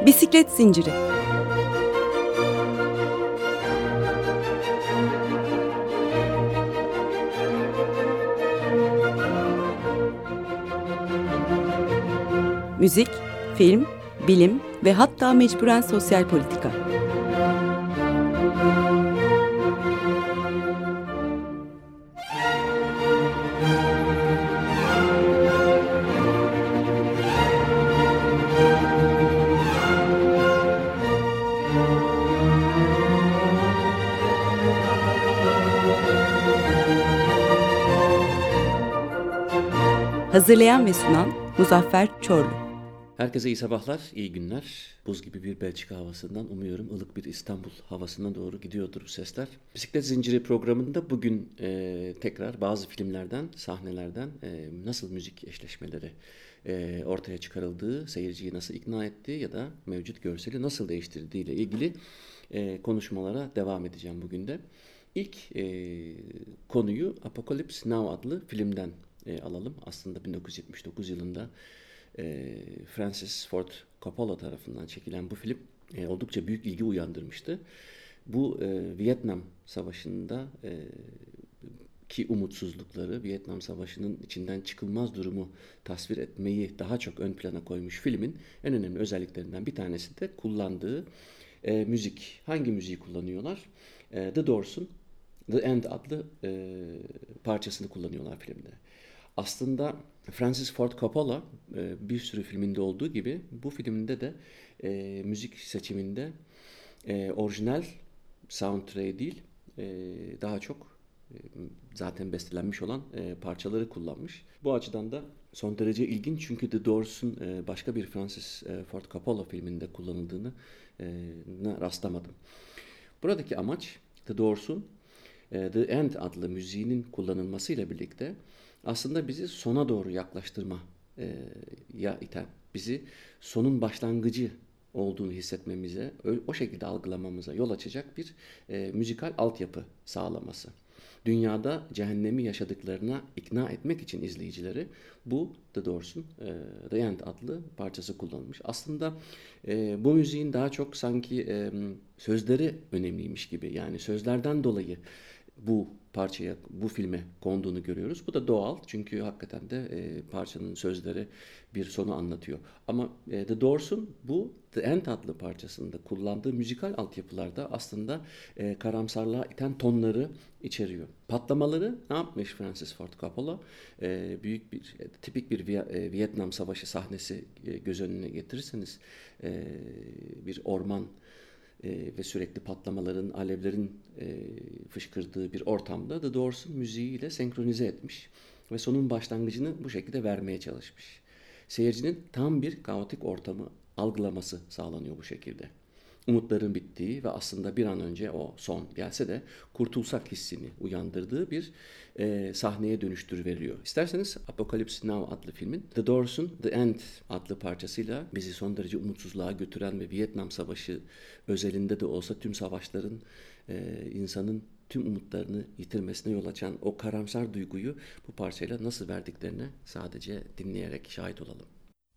Bisiklet zinciri. Müzik, film, bilim ve hatta mecburen sosyal politika. Hazırlayan ve sunan Muzaffer Çorlu. Herkese iyi sabahlar, iyi günler. Buz gibi bir Belçika havasından, umuyorum ılık bir İstanbul havasına doğru gidiyordur bu sesler. Bisiklet Zinciri programında bugün tekrar bazı filmlerden, sahnelerden nasıl müzik eşleşmeleri ortaya çıkarıldığı, seyirciyi nasıl ikna ettiği ya da mevcut görseli nasıl değiştirdiği ile ilgili konuşmalara devam edeceğim bugün de. İlk konuyu Apocalypse Now adlı filmden alalım. Aslında 1979 yılında Francis Ford Coppola tarafından çekilen bu film oldukça büyük ilgi uyandırmıştı. Bu Vietnam Savaşı'nda ki umutsuzlukları, Vietnam Savaşı'nın içinden çıkılmaz durumu tasvir etmeyi daha çok ön plana koymuş filmin en önemli özelliklerinden bir tanesi de kullandığı müzik. Hangi müziği kullanıyorlar? The Doors'un The End adlı parçasını kullanıyorlar filmde. Aslında Francis Ford Coppola bir sürü filminde olduğu gibi bu filminde de müzik seçiminde orijinal soundtrack değil daha çok zaten bestelenmiş olan parçaları kullanmış. Bu açıdan da son derece ilginç çünkü The Doors'un başka bir Francis Ford Coppola filminde kullanıldığını rastlamadım. Buradaki amaç The Doors'un The End adlı müziğinin kullanılmasıyla birlikte aslında bizi sona doğru yaklaştırmaya iten, bizi sonun başlangıcı olduğunu hissetmemize, o şekilde algılamamıza yol açacak bir müzikal altyapı sağlaması. Dünyada cehennemi yaşadıklarına ikna etmek için izleyicileri bu The Doors'un The End adlı parçası kullanılmış. Aslında bu müziğin daha çok sanki sözleri önemliymiş gibi, yani sözlerden dolayı bu parçaya, bu filme konduğunu görüyoruz. Bu da doğal çünkü hakikaten de parçanın sözleri bir sonu anlatıyor. Ama The Doors'un bu The End adlı parçasında kullandığı müzikal altyapılarda aslında karamsarlığa iten tonları içeriyor. Patlamaları ne yapmış Francis Ford Coppola? Büyük bir, tipik bir Vietnam Savaşı sahnesi göz önüne getirirseniz bir orman ve sürekli patlamaların, alevlerin fışkırdığı bir ortamda The Doors'un müziğiyle senkronize etmiş ve sonun başlangıcını bu şekilde vermeye çalışmış. Seyircinin tam bir kaotik ortamı algılaması sağlanıyor bu şekilde. Umutların bittiği ve aslında bir an önce o son gelse de kurtulsak hissini uyandırdığı bir sahneye dönüştürüveriyor. İsterseniz Apocalypse Now adlı filmin The Doors'un The End adlı parçasıyla bizi son derece umutsuzluğa götüren ve Vietnam Savaşı özelinde de olsa tüm savaşların insanın tüm umutlarını yitirmesine yol açan o karamsar duyguyu bu parçayla nasıl verdiklerine sadece dinleyerek şahit olalım.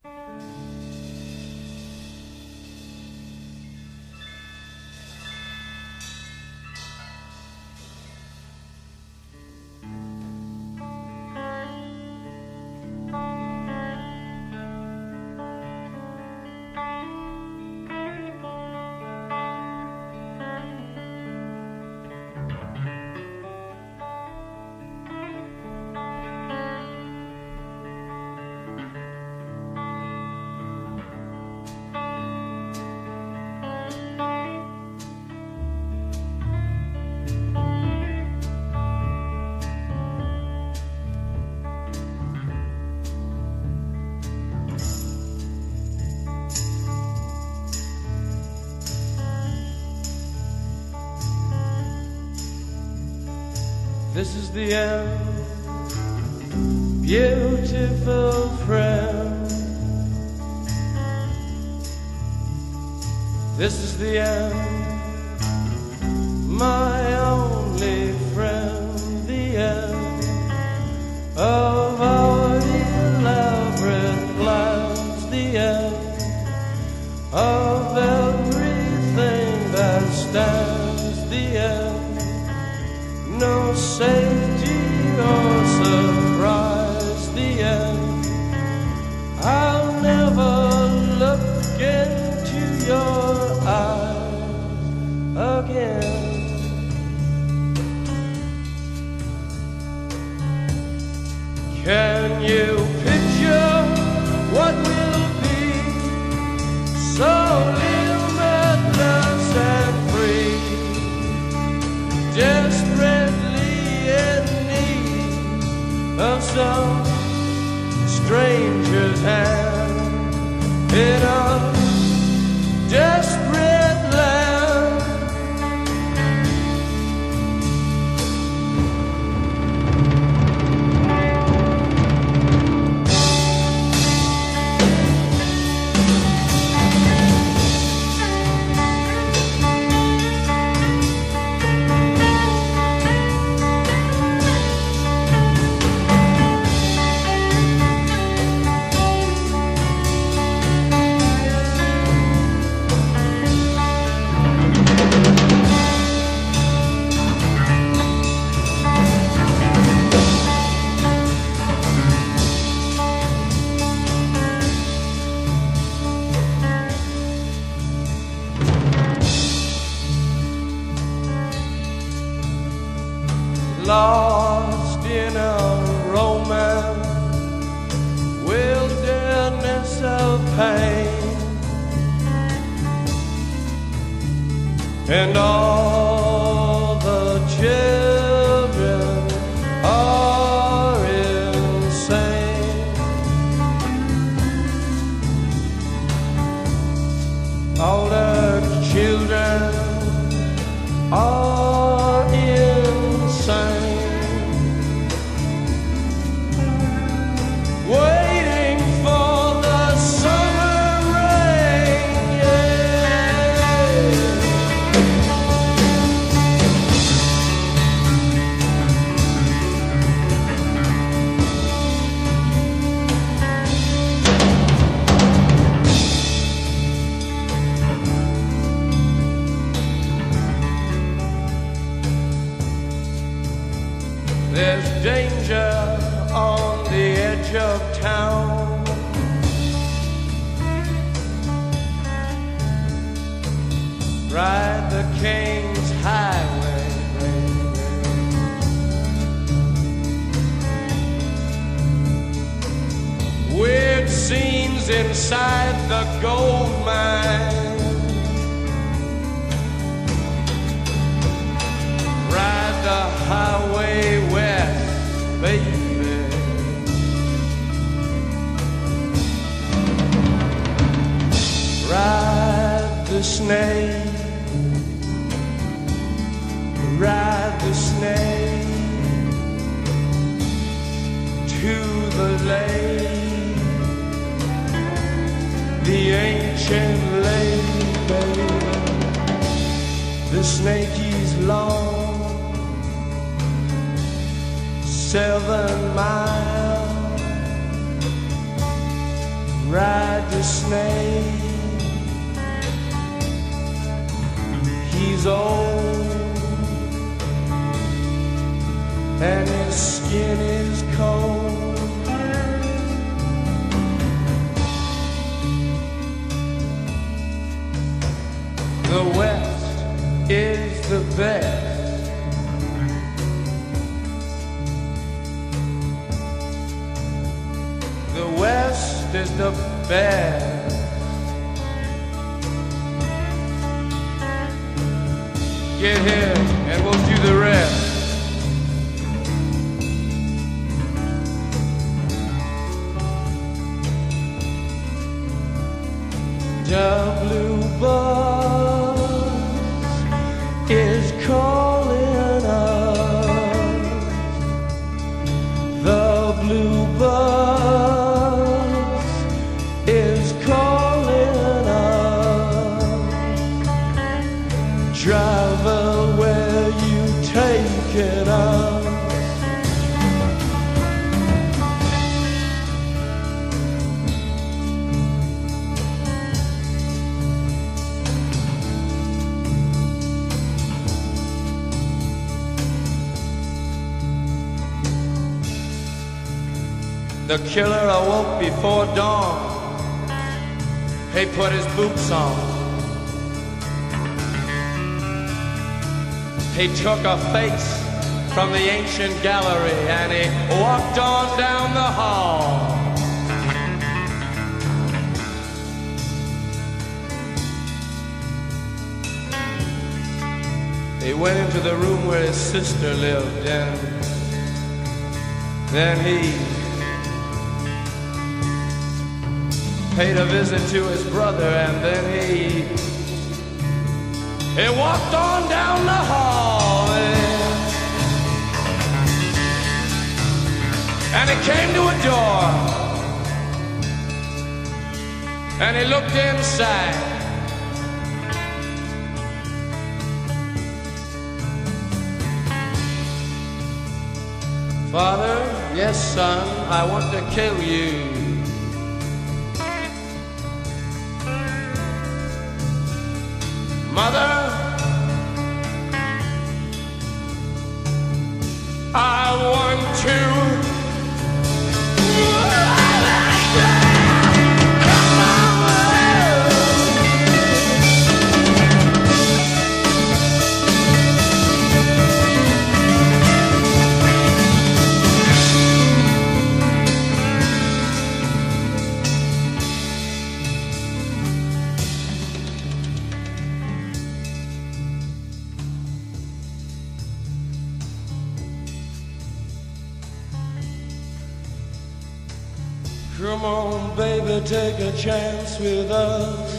This is the end, beautiful friend. This is the end, my only friend. The end of our elaborate plans. The end of your safety or surprise the end. I'll never look into your eyes again. Can you picture what will be so limitless and free, desperately in need of some stranger's hand in a desperate land? Lost in a romance, wilderness of pain, and all the children are insane. All the children are insane. Waiting for the summer rain, yeah. There's danger on the edge of town. Ride the King's Highway, baby. Weird scenes inside the gold mine. Ride the highway west, baby. Ride the snake, ride the snake to the lake, the ancient lake, baby. The snake is long, 7 miles. Ride the snake. He's old and his skin is cold. The West is the best. The West is the best. Get here and we'll do the rest. The blue bus is calling us. The blue bus is calling us. Driver, where you taking us? The killer awoke before dawn. He put his boots on. He took a face from the ancient gallery and he walked on down the hall. He went into the room where his sister lived, and then he paid a visit to his brother, and then he walked on down the hall, and he came to a door, and he looked inside. Father, yes, son, I want to kill you. Mother, I want to. Come on. Come on, baby, take a chance with us.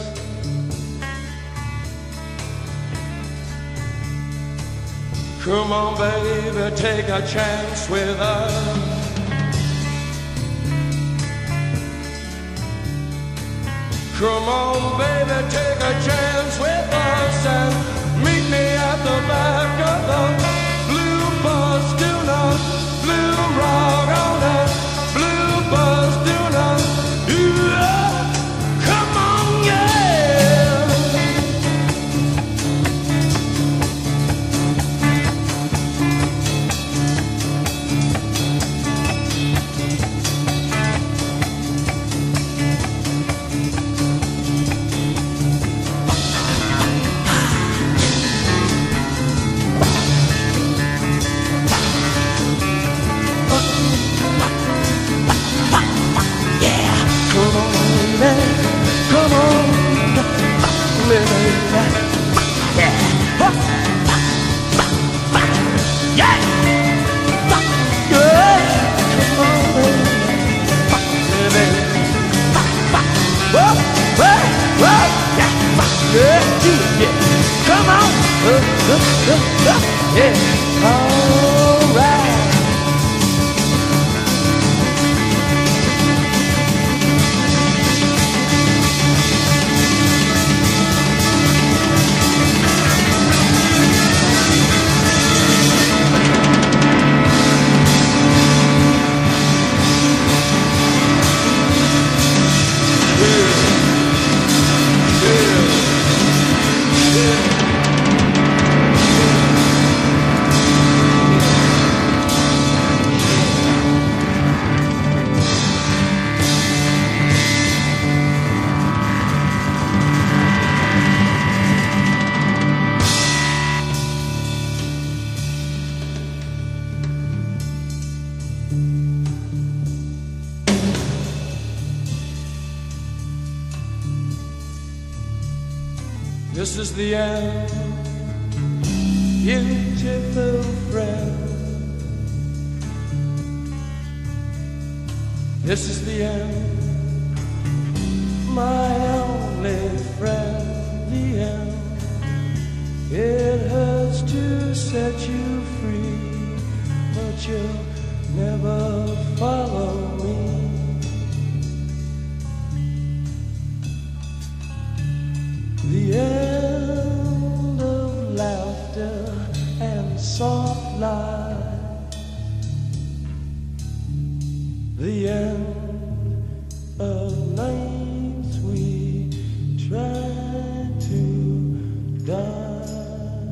Come on, baby, take a chance with us. Come on, baby, take a chance with us and meet me at the back of the blue bus. Do not blue rock on that blue bus. Do not. Come on, yeah. This is the end, beautiful friend. This is the end, my only friend. The end. It hurts to set you free, but you'll never follow me. The end of laughter and soft light. The end of nights we try to die.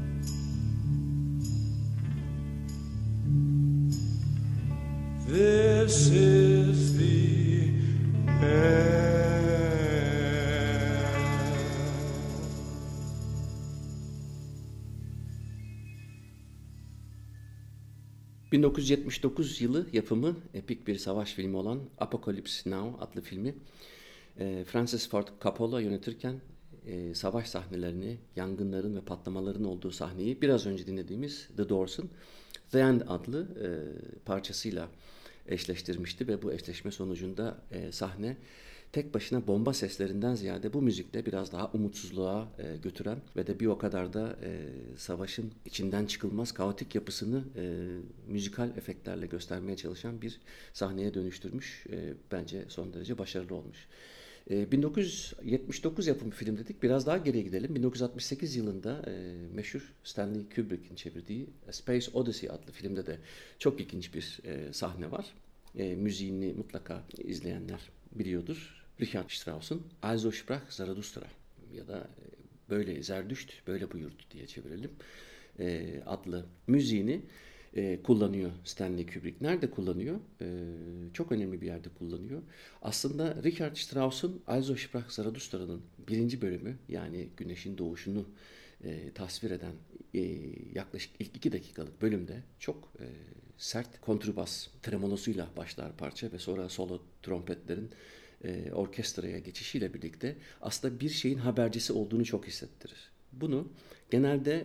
This This is the end. 1979 yılı yapımı epik bir savaş filmi olan Apocalypse Now adlı filmi Francis Ford Coppola yönetirken savaş sahnelerini, yangınların ve patlamaların olduğu sahneyi biraz önce dinlediğimiz The Doors'un The End adlı parçasıyla eşleştirmişti ve bu eşleşme sonucunda sahne tek başına bomba seslerinden ziyade bu müzikle biraz daha umutsuzluğa götüren ve de bir o kadar da savaşın içinden çıkılmaz kaotik yapısını müzikal efektlerle göstermeye çalışan bir sahneye dönüştürmüş. Bence son derece başarılı olmuş. 1979 yapımı film dedik. Biraz daha geriye gidelim. 1968 yılında meşhur Stanley Kubrick'in çevirdiği A Space Odyssey adlı filmde de çok ilginç bir sahne var. Müziğini mutlaka izleyenler biliyordur. Richard Strauss'un Also sprach Zarathustra ya da böyle Zerdüşt böyle buyurdu diye çevirelim adlı müziğini kullanıyor Stanley Kubrick. Nerede kullanıyor? Çok önemli bir yerde kullanıyor. Aslında Richard Strauss'un Also sprach Zarathustra'nın birinci bölümü, yani güneşin doğuşunu tasvir eden yaklaşık ilk 2 dakikalık bölümde çok sert kontrbas tremolosuyla başlar parça ve sonra solo trompetlerin orkestraya geçişiyle birlikte aslında bir şeyin habercisi olduğunu çok hissettirir. Bunu genelde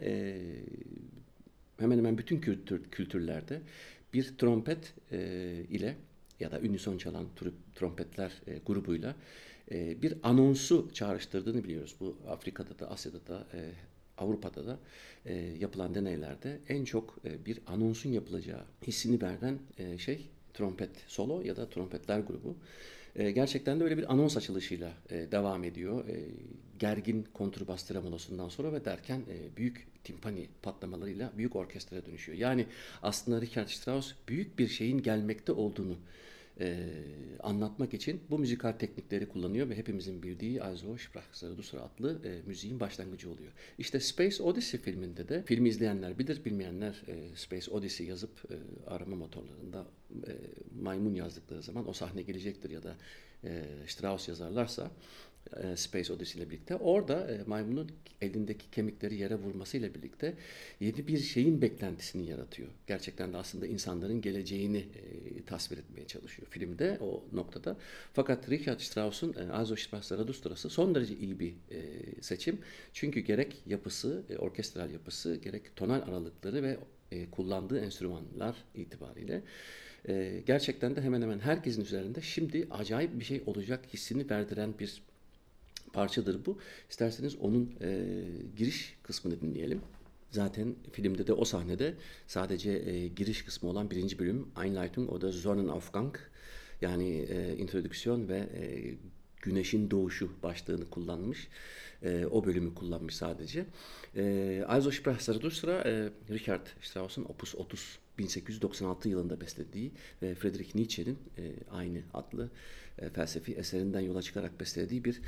hemen hemen bütün kültürlerde bir trompet ile ya da unison çalan trompetler grubuyla bir anonsu çağrıştırdığını biliyoruz. Bu Afrika'da da, Asya'da da, Avrupa'da da yapılan deneylerde en çok bir anonsun yapılacağı hissini veren şey trompet solo ya da trompetler grubu. Gerçekten de öyle bir anons açılışıyla devam ediyor. Gergin kontrbas tremolosundan sonra ve derken büyük timpani patlamalarıyla büyük orkestraya dönüşüyor. Yani aslında Richard Strauss büyük bir şeyin gelmekte olduğunu anlatmak için bu müzikal teknikleri kullanıyor ve hepimizin bildiği Also sprach Zarathustra adlı müziğin başlangıcı oluyor. İşte Space Odyssey filminde de, filmi izleyenler bilir, bilmeyenler Space Odyssey yazıp arama motorlarında maymun yazdıkları zaman o sahne gelecektir ya da Strauss yazarlarsa Space Odyssey ile birlikte orada maymunun elindeki kemikleri yere vurmasıyla birlikte yeni bir şeyin beklentisini yaratıyor. Gerçekten de aslında insanların geleceğini tasvir etmeye çalışıyor filmde o noktada. Fakat Richard Strauss'un Also sprach Zarathustra'sı son derece iyi bir seçim. Çünkü gerek yapısı, orkestral yapısı, gerek tonal aralıkları ve kullandığı enstrümanlar itibariyle gerçekten de hemen hemen herkesin üzerinde şimdi acayip bir şey olacak hissini verdiren bir parçadır bu. İsterseniz onun giriş kısmını dinleyelim. Zaten filmde de o sahnede sadece giriş kısmı olan birinci bölüm Einleitung oder Sonnenaufgang, yani introdüksiyon ve güneşin doğuşu başlığını kullanmış. O bölümü kullanmış sadece. Also sprach Zarathustra, Richard Strauss'un Opus 30 1896 yılında bestelediği ve Friedrich Nietzsche'nin aynı adlı felsefi eserinden yola çıkarak bestelediği bir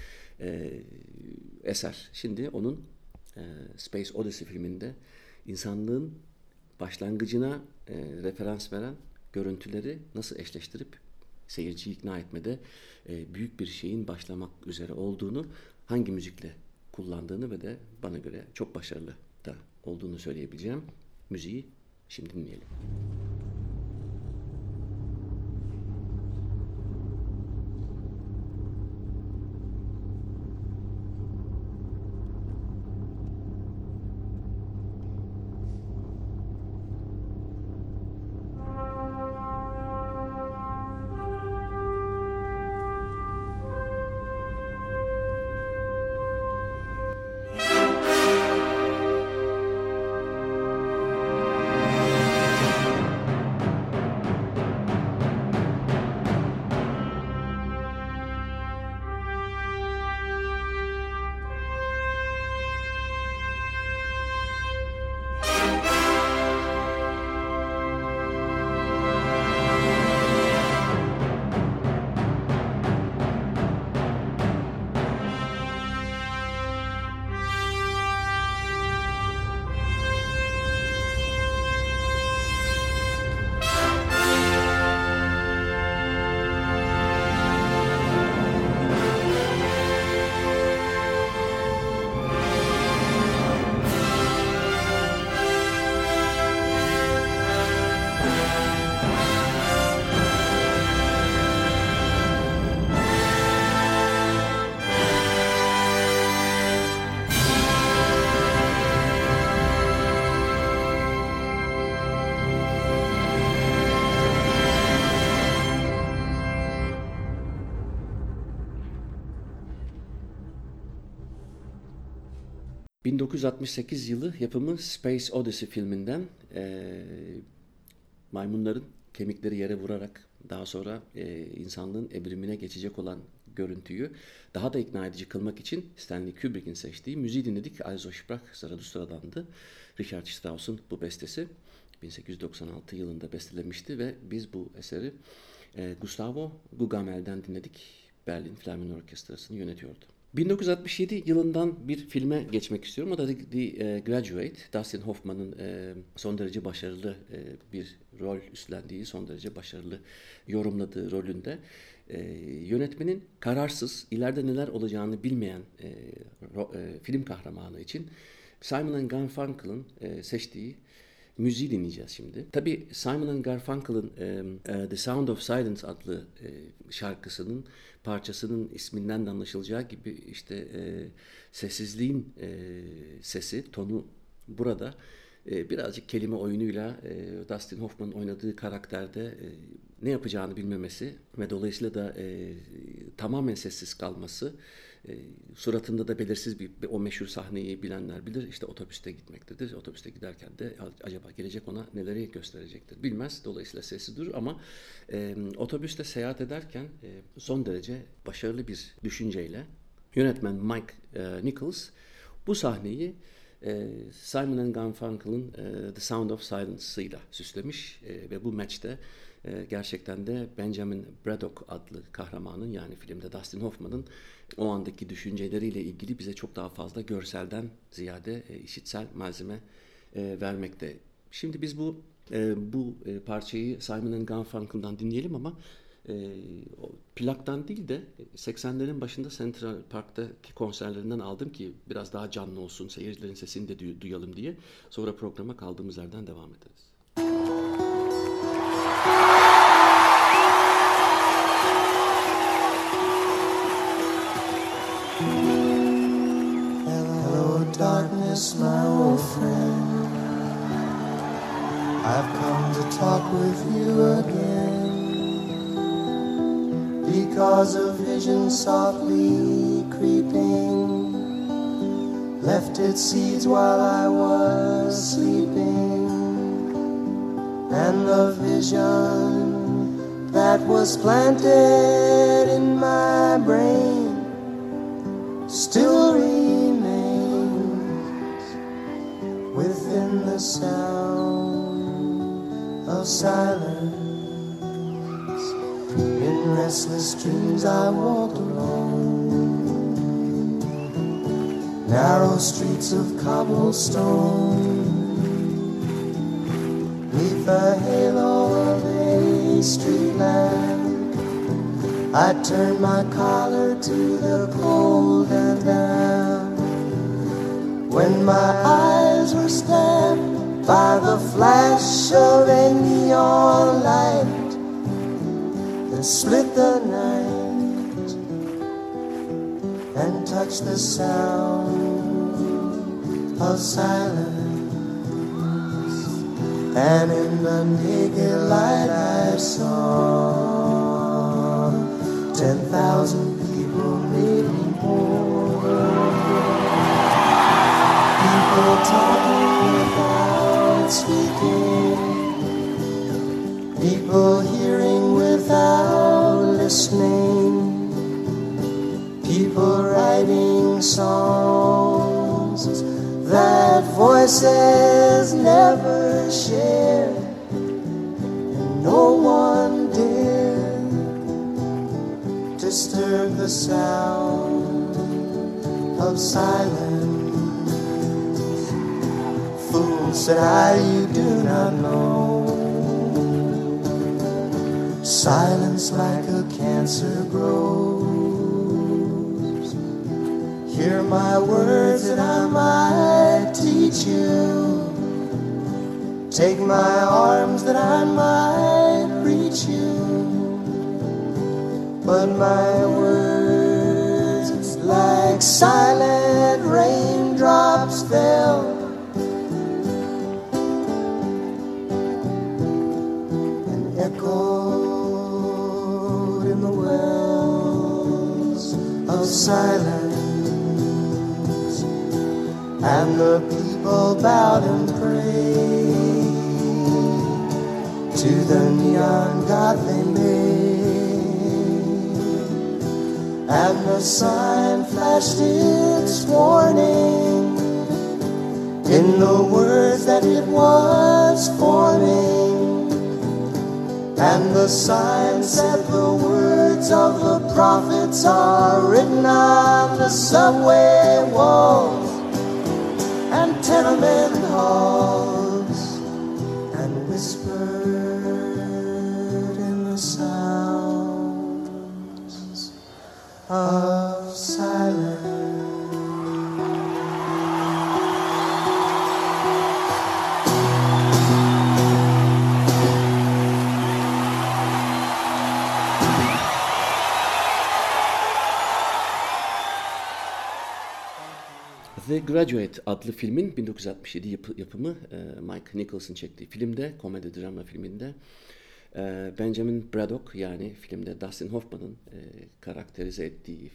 eser. Şimdi onun Space Odyssey filminde insanlığın başlangıcına referans veren görüntüleri nasıl eşleştirip seyirciyi ikna etmede büyük bir şeyin başlamak üzere olduğunu, hangi müzikle kullandığını ve de bana göre çok başarılı da olduğunu söyleyebileceğim müziği şimdi dinleyelim. 1968 yılı yapımı Space Odyssey filminden maymunların kemikleri yere vurarak daha sonra insanlığın evrimine geçecek olan görüntüyü daha da ikna edici kılmak için Stanley Kubrick'in seçtiği müziği dinledik. Also Sprach Zarathustra'dandı. Richard Strauss'un bu bestesi 1896 yılında bestelemişti ve biz bu eseri Gustavo Dugamel'den dinledik. Berlin Filarmoni Orkestrası'nı yönetiyordu. 1967 yılından bir filme geçmek istiyorum. O da The Graduate. Dustin Hoffman'ın son derece başarılı bir rol üstlendiği, son derece başarılı yorumladığı rolünde yönetmenin kararsız, ileride neler olacağını bilmeyen film kahramanı için Simon & Garfunkel'ın seçtiği müziği dinleyeceğiz şimdi. Tabii Simon & Garfunkel'ın The Sound of Silence adlı şarkısının parçasının isminden de anlaşılacağı gibi işte sessizliğin sesi, tonu burada birazcık kelime oyunuyla Dustin Hoffman'ın oynadığı karakterde ne yapacağını bilmemesi ve dolayısıyla da tamamen sessiz kalması, suratında da belirsiz bir o meşhur sahneyi bilenler bilir. İşte otobüste gitmektedir. Otobüste giderken de acaba gelecek ona neleri gösterecektir bilmez. Dolayısıyla sessiz durur ama otobüste seyahat ederken son derece başarılı bir düşünceyle yönetmen Mike Nichols bu sahneyi Simon & Garfunkel'ın The Sound of Silence'ıyla süslemiş ve bu match'te gerçekten de Benjamin Braddock adlı kahramanın, yani filmde Dustin Hoffman'ın o andaki düşünceleriyle ilgili bize çok daha fazla görselden ziyade işitsel malzeme vermekte. Şimdi biz bu parçayı Simon & Garfunkel'dan dinleyelim ama plaktan değil de 80'lerin başında Central Park'taki konserlerinden aldım ki biraz daha canlı olsun, seyircilerin sesini de duyalım diye. Sonra programa kaldığımız yerden devam ederiz. Hello, darkness, my old friend. I've come to talk with you again. Because a vision softly creeping left its seeds while I was sleeping, and the vision that was planted in my brain still remains within the sound of silence. In restless dreams I walked alone, narrow streets of cobblestone, neath the halo of a street lamp. I turned my collar to the cold and damp, when my eyes were stabbed by the flash of a neon light that split the night and touched the sound of silence. And in the naked light I saw 10,000 people, maybe more. People talking without speaking, people hearing without listening, people writing songs that voices never share, and no one dared disturb the sound of silence. Fool, said I, you do not know. Silence like a cancer grows. Hear my words that I might teach you. Take my arms that I might reach you. But my words like silent raindrops fell and echoed in the wells of silence. and the people bowed and prayed to the neon god they made, and the sign flashed its warning in the words that it was forming, and the sign said the words of the prophets are written on the subway walls and tenement halls, and whispered in the sounds of silence. The Graduate adlı filmin 1967 yapımı Mike Nicholson çektiği filmde, komedi drama filminde Benjamin Braddock, yani filmde Dustin Hoffman'ın karakterize ettiği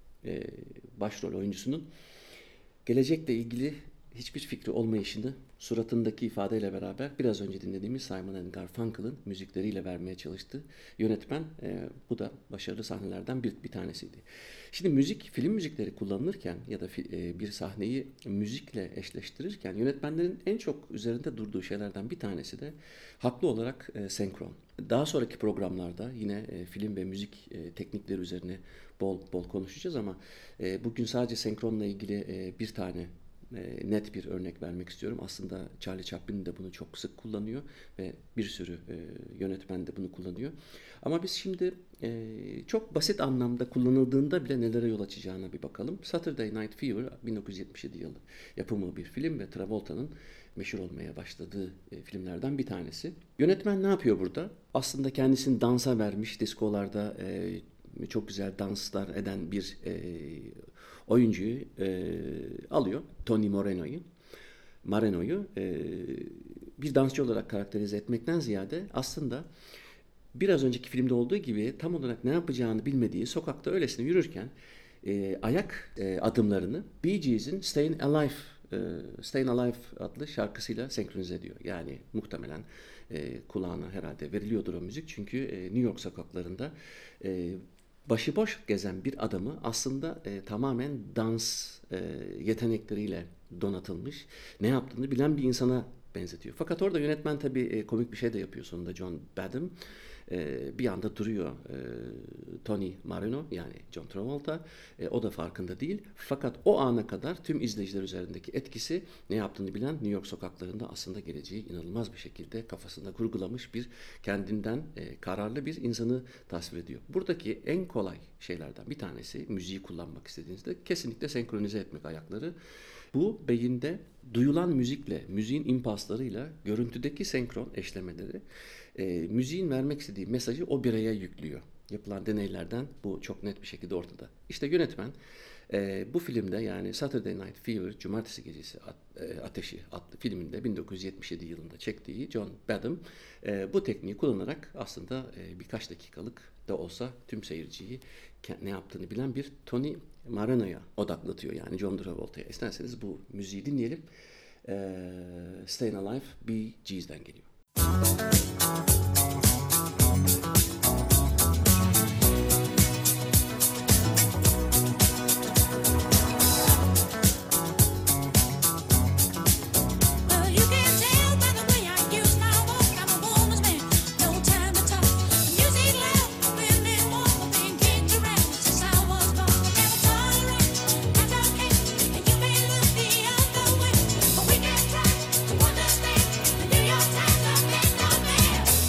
başrol oyuncusunun gelecekle ilgili hiçbir fikri olmayışını suratındaki ifadeyle beraber biraz önce dinlediğimiz Simon & Garfunkel'ın müzikleriyle vermeye çalıştı yönetmen. Bu da başarılı sahnelerden bir tanesiydi. Şimdi film müzikleri kullanılırken ya da bir sahneyi müzikle eşleştirirken yönetmenlerin en çok üzerinde durduğu şeylerden bir tanesi de haklı olarak senkron. Daha sonraki programlarda yine film ve müzik teknikleri üzerine bol bol konuşacağız ama bugün sadece senkronla ilgili bir tane net bir örnek vermek istiyorum. Aslında Charlie Chaplin de bunu çok sık kullanıyor ve bir sürü yönetmen de bunu kullanıyor. Ama biz şimdi çok basit anlamda kullanıldığında bile nelere yol açacağına bir bakalım. Saturday Night Fever 1977 yılı yapımı bir film ve Travolta'nın meşhur olmaya başladığı filmlerden bir tanesi. Yönetmen ne yapıyor burada? Aslında kendisini dansa vermiş, diskolarda çok güzel danslar eden bir oyuncuyu alıyor, Tony Marino'yu bir dansçı olarak karakterize etmekten ziyade aslında biraz önceki filmde olduğu gibi tam olarak ne yapacağını bilmediği sokakta öylesine yürürken ayak adımlarını Bee Gees'in Stayin' Alive adlı şarkısıyla senkronize ediyor. Yani muhtemelen kulağına herhalde veriliyordur o müzik çünkü New York sokaklarında başıboş gezen bir adamı aslında tamamen dans yetenekleriyle donatılmış, ne yaptığını bilen bir insana benzetiyor. Fakat orada yönetmen tabii komik bir şey de yapıyor sonunda, John Badham. Bir anda duruyor Tony Marino, yani John Travolta. O da farkında değil. Fakat o ana kadar tüm izleyiciler üzerindeki etkisi, ne yaptığını bilen New York sokaklarında aslında geleceği inanılmaz bir şekilde kafasında kurgulamış bir kendinden kararlı bir insanı tasvir ediyor. Buradaki en kolay şeylerden bir tanesi, müziği kullanmak istediğinizde kesinlikle senkronize etmek ayakları. Bu beyinde duyulan müzikle, müziğin impaslarıyla görüntüdeki senkron eşlemeleri müziğin vermek istediği mesajı o bireye yüklüyor. Yapılan deneylerden bu çok net bir şekilde ortada. İşte yönetmen bu filmde, yani Saturday Night Fever, Cumartesi Gecesi Ateşi adlı filminde 1977 yılında çektiği John Badham bu tekniği kullanarak aslında birkaç dakikalık da olsa tüm seyirciyi ne yaptığını bilen bir Tony Marino'ya odaklatıyor, yani John Travolta'ya. İsterseniz bu müziği dinleyelim. Stayin' Alive, Bee Gees'den geliyor. We can try to understand the New York Times of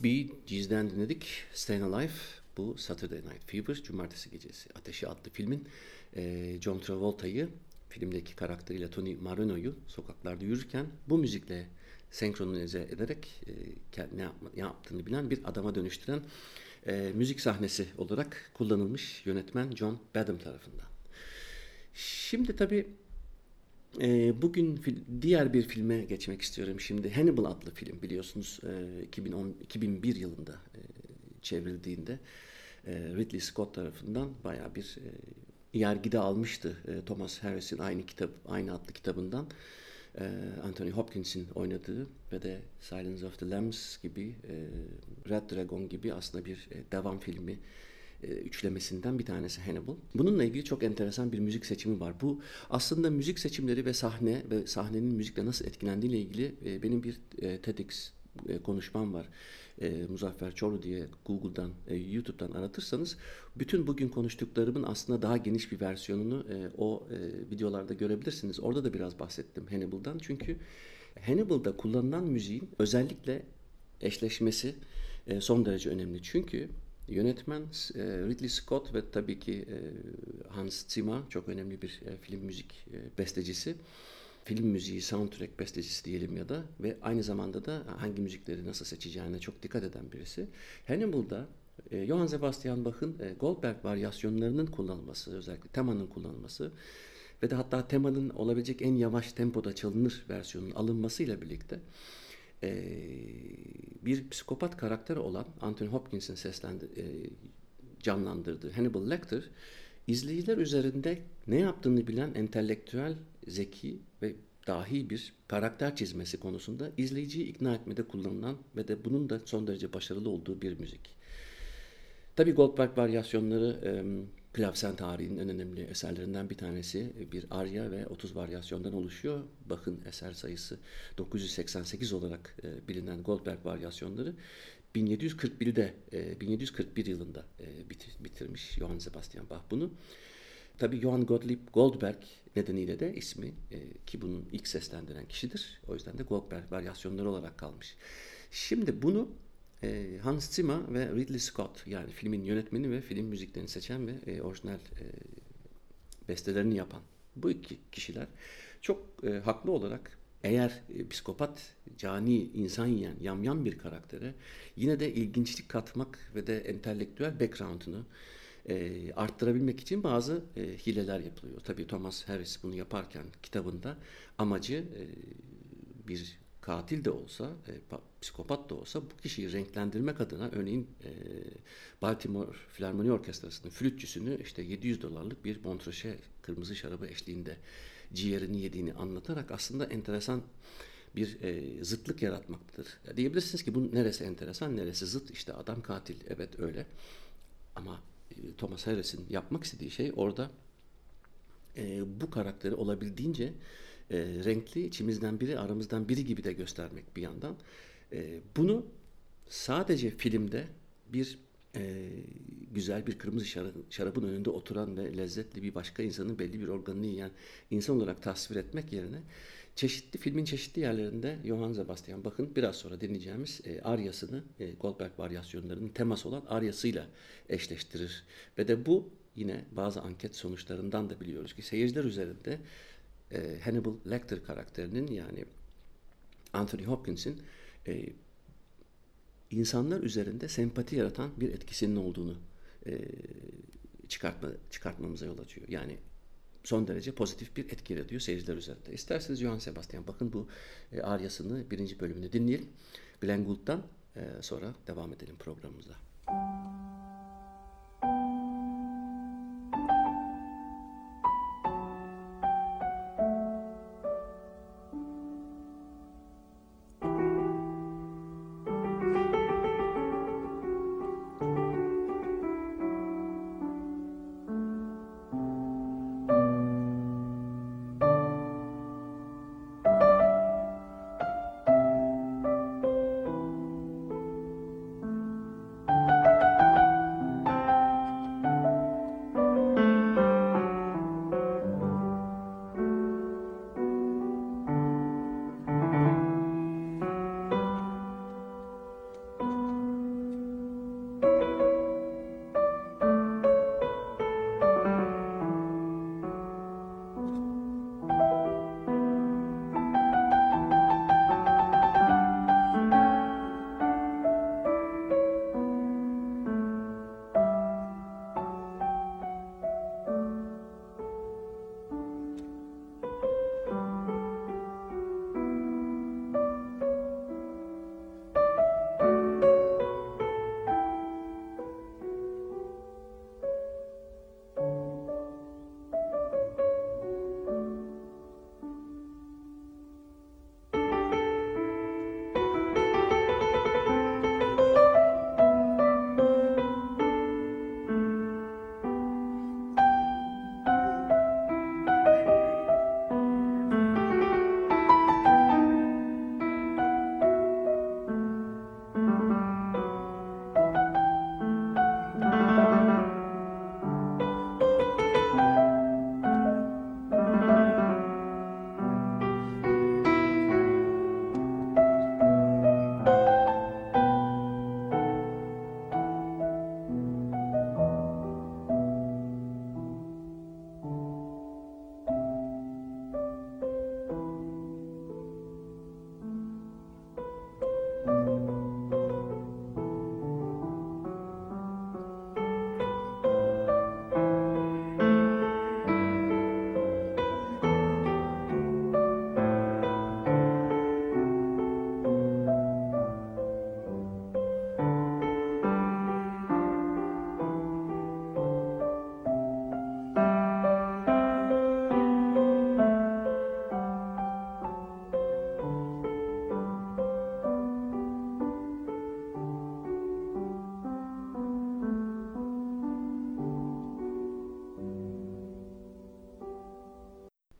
Bee Gees'den dinledik. Stayin' Alive. Bu Saturday Night Fever, Cumartesi Gecesi Ateşi adlı filmin John Travolta'yı, filmdeki karakteriyle Tony Marino'yu sokaklarda yürürken bu müzikle senkronize ederek ne yaptığını bilen bir adama dönüştüren müzik sahnesi olarak kullanılmış yönetmen John Badham tarafından. Şimdi tabii bugün diğer bir filme geçmek istiyorum. Şimdi Hannibal adlı film, biliyorsunuz 2001 yılında çevrildiğinde Ridley Scott tarafından bayağı bir yergide almıştı. Thomas Harris'in aynı adlı kitabından Anthony Hopkins'in oynadığı ve de Silence of the Lambs gibi, Red Dragon gibi aslında bir devam filmi üçlemesinden bir tanesi Hannibal. Bununla ilgili çok enteresan bir müzik seçimi var. Bu aslında müzik seçimleri ve sahnenin müzikle nasıl etkilendiğiyle ilgili benim bir TEDx konuşmam var. Muzaffer Çorlu diye Google'dan, YouTube'dan aratırsanız bütün bugün konuştuklarımın aslında daha geniş bir versiyonunu o videolarda görebilirsiniz. Orada da biraz bahsettim Hannibal'dan. Çünkü Hannibal'da kullanılan müziğin özellikle eşleşmesi son derece önemli. Çünkü yönetmen Ridley Scott ve tabii ki Hans Zimmer çok önemli bir film müzik bestecisi. Film müziği, soundtrack bestecisi diyelim ya da ve aynı zamanda da hangi müzikleri nasıl seçeceğine çok dikkat eden birisi. Hannibal'da Johann Sebastian Bach'ın Goldberg varyasyonlarının kullanılması, özellikle temanın kullanılması ve de hatta temanın olabilecek en yavaş tempoda çalınır versiyonun alınmasıyla birlikte bir psikopat karakter olan Anthony Hopkins'in canlandırdığı Hannibal Lecter, izleyiciler üzerinde ne yaptığını bilen entelektüel, zeki ve dahi bir karakter çizmesi konusunda izleyiciyi ikna etmede kullanılan ve de bunun da son derece başarılı olduğu bir müzik. Tabii Goldberg varyasyonları klavsen tarihinin en önemli eserlerinden bir tanesi. Bir arya ve 30 varyasyondan oluşuyor. Bach'ın eser sayısı 988 olarak bilinen Goldberg varyasyonları 1741 yılında bitirmiş Johann Sebastian Bach bunu. Tabii Johann Gottlieb Goldberg nedeniyle de ismi ki bunun ilk seslendiren kişidir. O yüzden de Goldberg varyasyonları olarak kalmış. Şimdi bunu Hans Zimmer ve Ridley Scott, yani filmin yönetmeni ve film müziklerini seçen ve orijinal bestelerini yapan bu iki kişiler çok haklı olarak eğer psikopat, cani, insan yiyen, yamyam bir karaktere yine de ilginçlik katmak ve de entelektüel background'unu arttırabilmek için bazı hileler yapılıyor. Tabii Thomas Harris bunu yaparken kitabında amacı bir katil de olsa, psikopat da olsa bu kişiyi renklendirmek adına örneğin Baltimore Filarmoni Orkestrası'nın flütçüsünü işte $700 bir Montrachet kırmızı şarabı eşliğinde ciğerini yediğini anlatarak aslında enteresan bir zıtlık yaratmaktadır. Diyebilirsiniz ki bu neresi enteresan, neresi zıt? İşte adam katil, evet öyle. Ama Thomas Harris'in yapmak istediği şey orada bu karakteri olabildiğince renkli, içimizden biri, aramızdan biri gibi de göstermek bir yandan. Bunu sadece filmde bir güzel bir kırmızı şarabın önünde oturan ve lezzetli bir başka insanın belli bir organını yiyen insan olarak tasvir etmek yerine filmin çeşitli yerlerinde Johann Sebastian Bach'ın biraz sonra dinleyeceğimiz aryasını Goldberg varyasyonlarının teması olan aryasıyla eşleştirir. Ve de bu yine bazı anket sonuçlarından da biliyoruz ki seyirciler üzerinde Hannibal Lecter karakterinin, yani Anthony Hopkins'in insanlar üzerinde sempati yaratan bir etkisinin olduğunu çıkartmamıza yol açıyor. Yani son derece pozitif bir etki yaratıyor seyirciler üzerinde. İsterseniz Johann Sebastian Bach'ın bu aryasını birinci bölümünü dinleyelim. Glenn Gould'dan sonra devam edelim programımıza.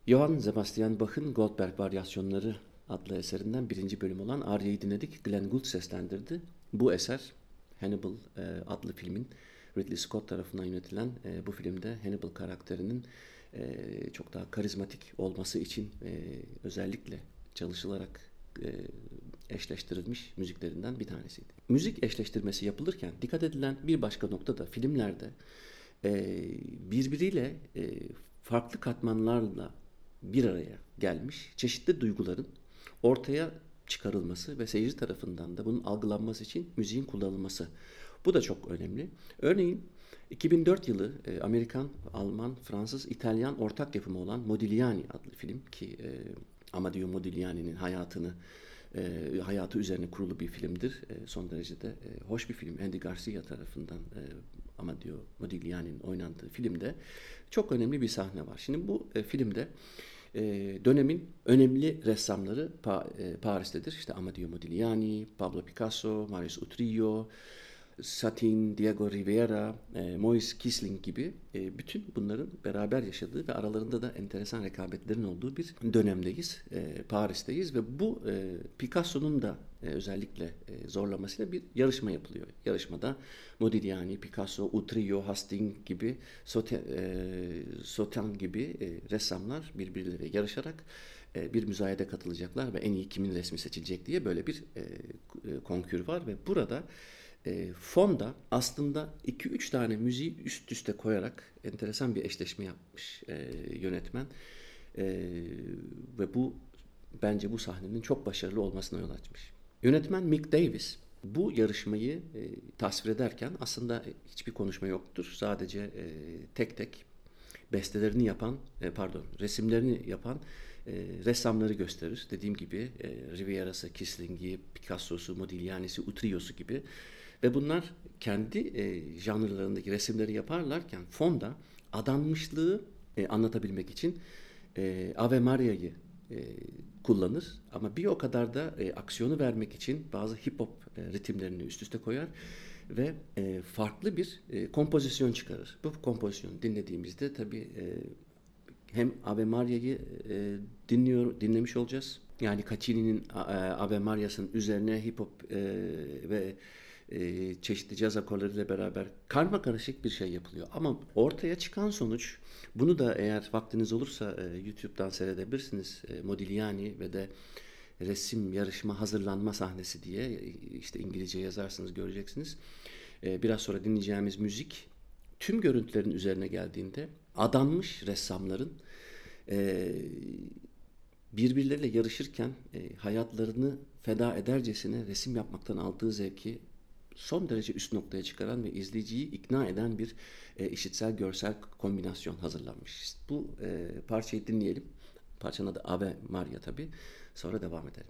Johann Sebastian Bach'ın Goldberg Varyasyonları adlı eserinden birinci bölüm olan Arya'yı dinledik. Glenn Gould seslendirdi. Bu eser Hannibal adlı filmin Ridley Scott tarafından yönetilen bu filmde Hannibal karakterinin çok daha karizmatik olması için özellikle çalışılarak eşleştirilmiş müziklerinden bir tanesiydi. Müzik eşleştirmesi yapılırken dikkat edilen bir başka nokta da filmlerde birbiriyle farklı katmanlarla bir araya gelmiş çeşitli duyguların ortaya çıkarılması ve seyirci tarafından da bunun algılanması için müziğin kullanılması. Bu da çok önemli. Örneğin 2004 yılı Amerikan, Alman, Fransız, İtalyan ortak yapımı olan Modigliani adlı film ki Amadeo Modigliani'nin hayatı üzerine kurulu bir filmdir. Son derece de hoş bir film. Andy Garcia tarafından Amadeo Modigliani'nin oynandığı filmde çok önemli bir sahne var. Şimdi bu filmde dönemin önemli ressamları Paris'tedir. İşte Amadeo Modigliani, Pablo Picasso, Marius Utrillo, Satin, Diego Rivera, Moïse Kisling gibi bütün bunların beraber yaşadığı ve aralarında da enteresan rekabetlerin olduğu bir dönemdeyiz. Paris'teyiz ve bu Picasso'nun da özellikle zorlamasıyla bir yarışma yapılıyor. Yarışmada Modigliani, Picasso, Utrillo, Hastings gibi, Sautin gibi ressamlar birbirleriyle yarışarak bir müzayede katılacaklar ve en iyi kimin resmi seçilecek diye böyle bir konkür var ve burada fonda aslında 2-3 tane müziği üst üste koyarak enteresan bir eşleşme yapmış yönetmen ve bu bence bu sahnenin çok başarılı olmasına yol açmış. Yönetmen Mick Davis bu yarışmayı tasvir ederken aslında hiçbir konuşma yoktur. Sadece tek tek resimlerini yapan ressamları gösterir. Dediğim gibi Riviera'sı, Kisling'i, Picasso'su, Modigliani'si, Utrillo'su gibi. Ve bunlar kendi janrlarındaki resimleri yaparlarken fonda adanmışlığı anlatabilmek için Ave Maria'yı kullanır. Ama bir o kadar da aksiyonu vermek için bazı hip hop ritimlerini üst üste koyar ve farklı bir kompozisyon çıkarır. Bu kompozisyonu dinlediğimizde tabii hem Ave Maria'yı dinlemiş olacağız. Yani Caccini'nin Ave Maria'sının üzerine hip hop ve çeşitli caz akorlarıyla beraber karmakarışık bir şey yapılıyor. Ama ortaya çıkan sonuç, bunu da eğer vaktiniz olursa YouTube'dan seyredebilirsiniz. Modigliani ve de resim yarışma hazırlanma sahnesi diye işte İngilizce yazarsınız göreceksiniz. Biraz sonra dinleyeceğimiz müzik tüm görüntülerin üzerine geldiğinde adanmış ressamların birbirleriyle yarışırken hayatlarını feda edercesine resim yapmaktan aldığı zevki son derece üst noktaya çıkaran ve izleyiciyi ikna eden bir işitsel görsel kombinasyon hazırlanmış. Bu parçayı dinleyelim. Parçanın adı Ave Maria tabii. Sonra devam edelim.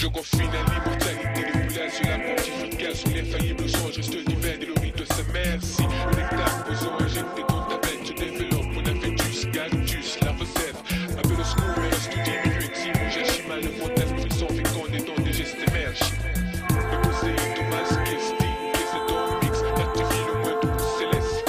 je confine à l'immortalité. Les foulages sur la pontificale, sur l'infaillible songe, reste divin de l'orite de sa merci. Le nectar posant un gène de ton tapette, je développe mon affectus, galactus, la recette. Appelle le school, mais reste tout dit, mais si mon jachima, le fantasme, ils sont féconds et dans des gestes émergent. Le conseil, Thomas, Kesti, les atomics, rectifie le moins tout céleste.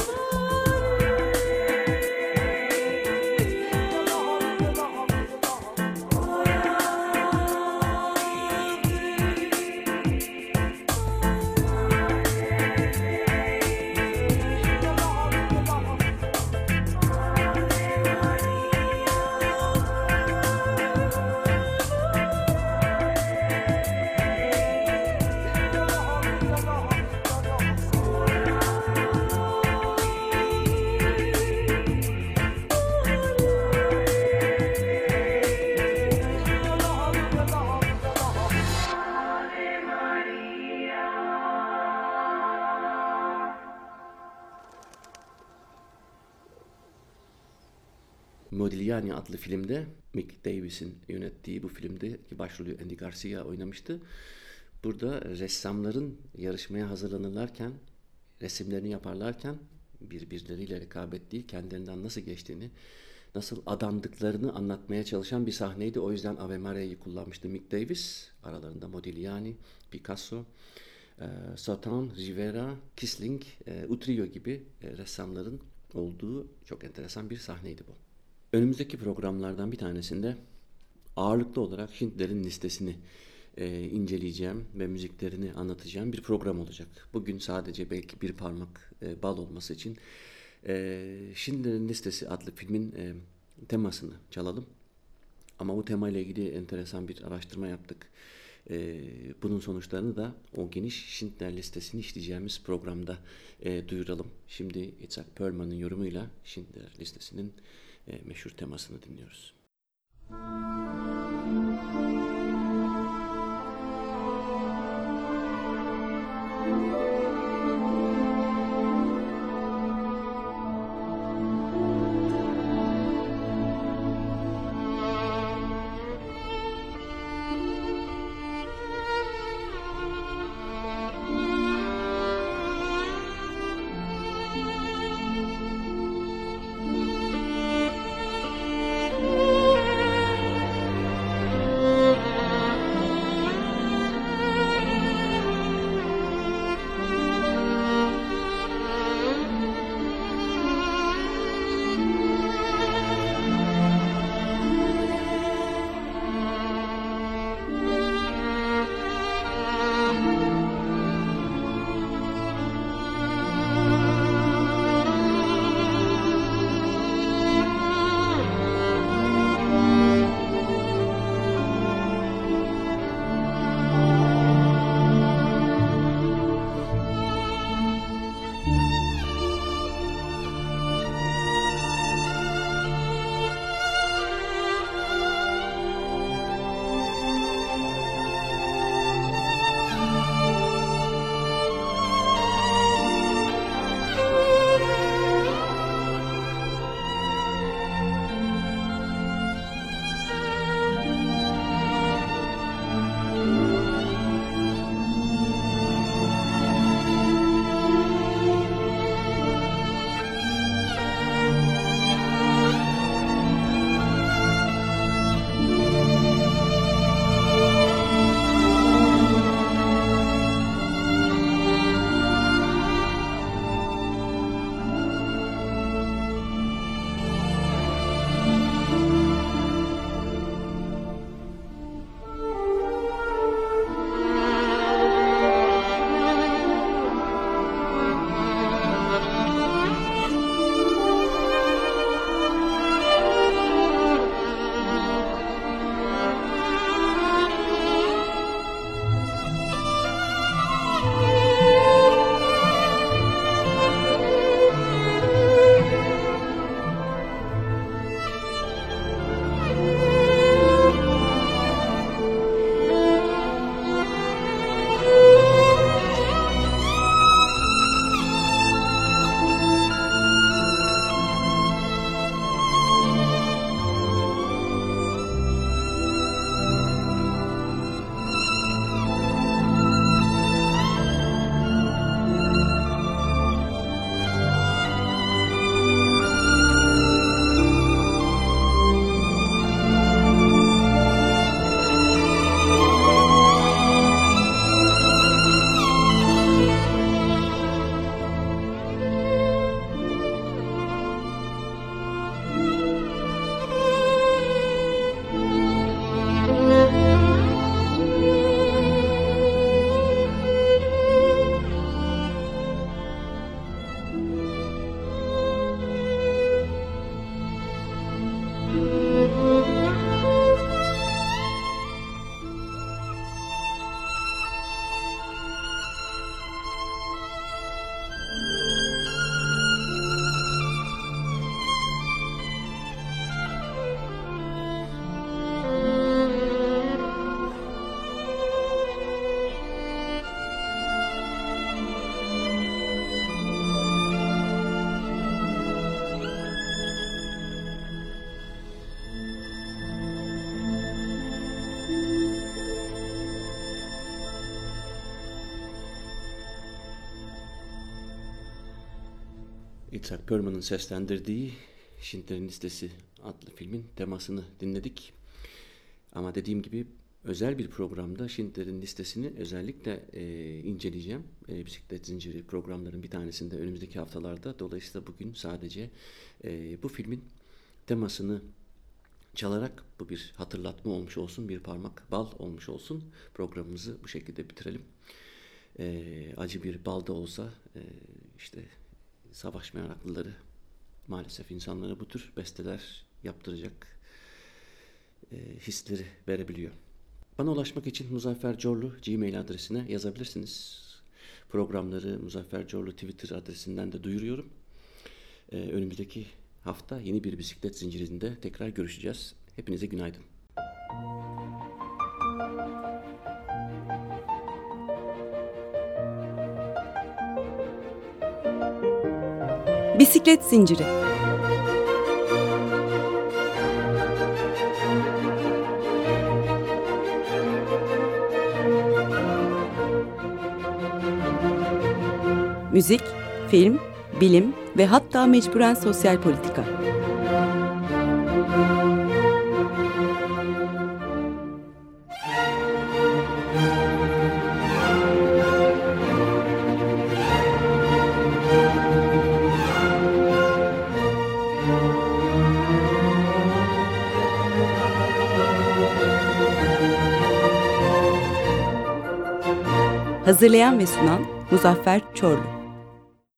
Modigliani adlı filmde Mick Davis'in yönettiği bu filmde başrolü Andy Garcia oynamıştı. Burada ressamların yarışmaya hazırlanırlarken, resimlerini yaparlarken birbirleriyle rekabet değil, kendilerinden nasıl geçtiğini, nasıl adandıklarını anlatmaya çalışan bir sahneydi. O yüzden Ave Maria'yı kullanmıştı Mick Davis. Aralarında Modigliani, Picasso, Sautin, Rivera, Kissling, Utrillo gibi ressamların olduğu çok enteresan bir sahneydi bu. Önümüzdeki programlardan bir tanesinde ağırlıklı olarak Schindler'in Listesini inceleyeceğim ve müziklerini anlatacağım bir program olacak. Bugün sadece belki bir parmak bal olması için Schindler'in Listesi adlı filmin temasını çalalım. Ama bu temayla ilgili enteresan bir araştırma yaptık. Bunun sonuçlarını da o geniş Schindler Listesini işleyeceğimiz programda duyuralım. Şimdi Itzhak Perlman'ın yorumuyla Schindler Listesi'nin meşhur temasını dinliyoruz. İtshak Perlman'ın seslendirdiği Schindler'in Listesi adlı filmin temasını dinledik. Ama dediğim gibi özel bir programda Schindler'in Listesini özellikle inceleyeceğim. Bisiklet zinciri programların bir tanesinde önümüzdeki haftalarda. Dolayısıyla bugün sadece bu filmin temasını çalarak bu bir hatırlatma olmuş olsun, bir parmak bal olmuş olsun. Programımızı bu şekilde bitirelim. Acı bir bal da olsa işte savaş meraklıları maalesef insanlara bu tür besteler yaptıracak hisleri verebiliyor. Bana ulaşmak için Muzaffer Corlu Gmail adresine yazabilirsiniz. Programları Muzaffer Corlu Twitter adresinden de duyuruyorum. Önümüzdeki hafta yeni bir bisiklet zincirinde tekrar görüşeceğiz. Hepinize günaydın. Bisiklet zinciri. Müzik, film, bilim ve hatta mecburen sosyal politika. Hazırlayan ve sunan Muzaffer Çorlu.